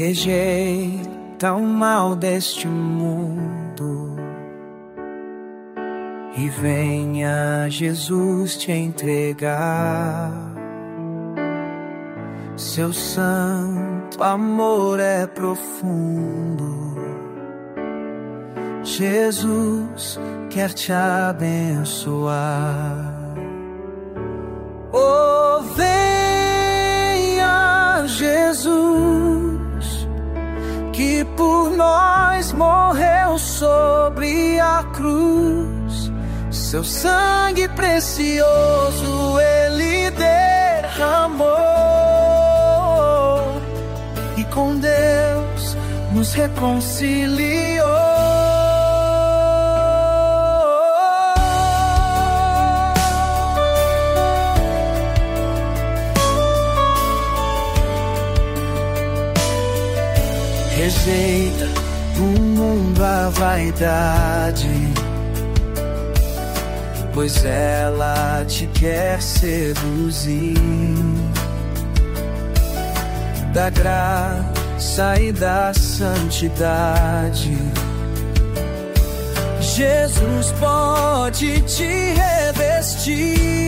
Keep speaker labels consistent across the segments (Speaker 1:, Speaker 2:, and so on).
Speaker 1: Rejeita o mal deste mundo e venha Jesus te entregar. Seu santo amor é profundo. Jesus quer te abençoar. Oh, venha Jesus, que por nós morreu sobre a cruz. Seu sangue precioso Ele derramou e com Deus nos reconciliou. Rejeita do mundo a vaidade, pois ela te quer seduzir. Da graça e da santidade, Jesus pode te revestir.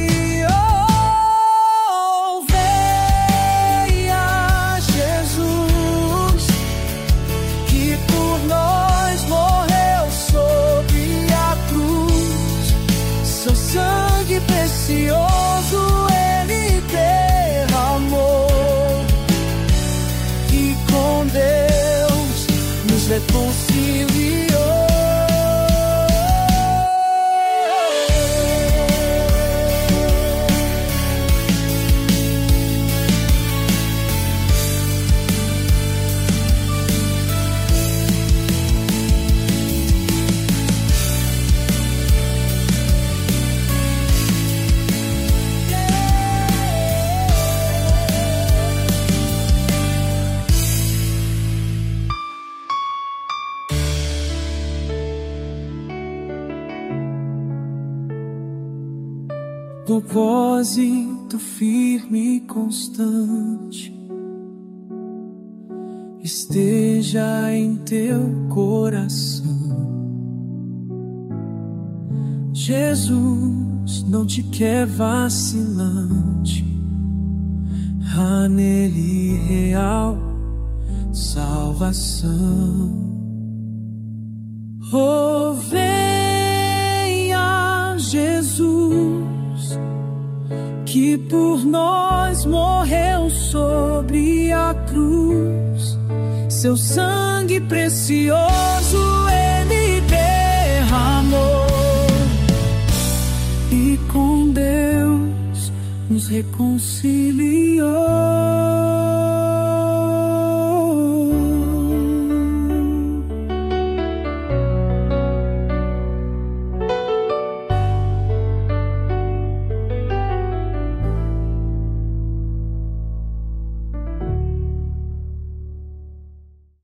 Speaker 1: Sangue precioso Ele derramou e com Deus nos reconciliou. Propósito firme e constante esteja em teu coração. Jesus não te quer vacilante, há nele real salvação. Oh, venha Jesus, que por nós morreu sobre a cruz. Seu sangue precioso Ele derramou e com Deus nos reconciliou.